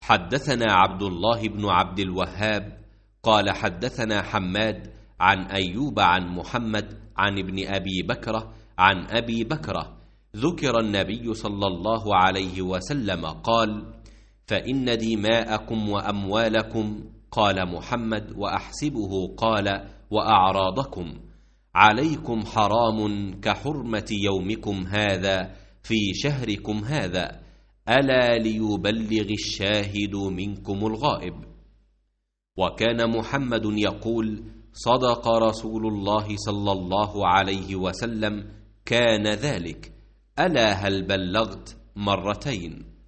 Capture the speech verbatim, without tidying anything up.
حدثنا عبد الله بن عبد الوهاب قال حدثنا حماد عن أيوب عن محمد عن ابن أبي بكرة عن أبي بكرة ذكر النبي صلى الله عليه وسلم قال: فإن دماءكم وأموالكم، قال محمد وأحسبه قال وأعراضكم، عليكم حرام كحرمة يومكم هذا في شهركم هذا، ألا ليبلغ الشاهد منكم الغائب. وكان محمد يقول: صدق رسول الله صلى الله عليه وسلم، كان ذلك، ألا هل بلغت، مرتين.